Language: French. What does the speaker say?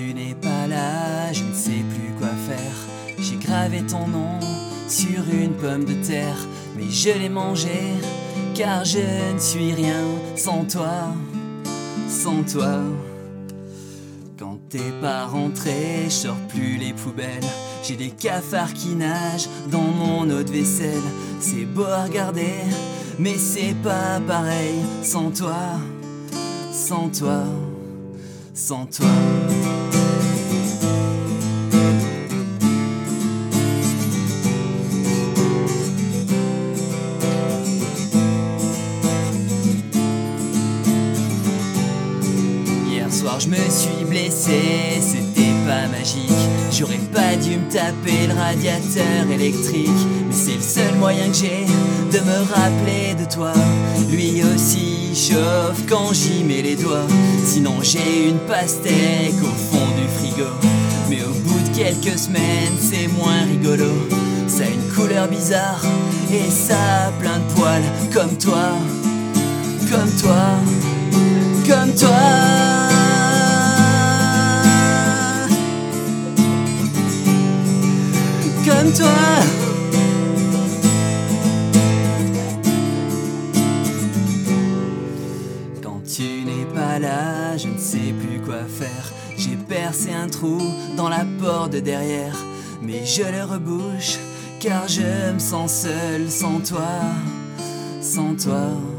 tu n'es pas là, je ne sais plus quoi faire. J'ai gravé ton nom sur une pomme de terre, mais je l'ai mangé car je ne suis rien sans toi, sans toi. Quand t'es pas rentré, je sors plus les poubelles. J'ai des cafards qui nagent dans mon eau de vaisselle. C'est beau à regarder, mais c'est pas pareil sans toi, sans toi, sans toi. Hier soir je me suis blessé, c'était pas magique. J'aurais pas dû me taper le radiateur électrique, mais c'est le seul moyen que j'ai de me rappeler de toi. Lui aussi chauffe quand j'y mets les doigts. Sinon j'ai une pastèque au fond du frigo, mais au bout de quelques semaines c'est moins rigolo. Ça a une couleur bizarre et ça a plein de poils. Comme toi, comme toi, comme toi. Comme toi. Quand tu n'es pas là, je ne sais plus quoi faire. J'ai percé un trou dans la porte de derrière, mais je le rebouche car je me sens seul sans toi, sans toi.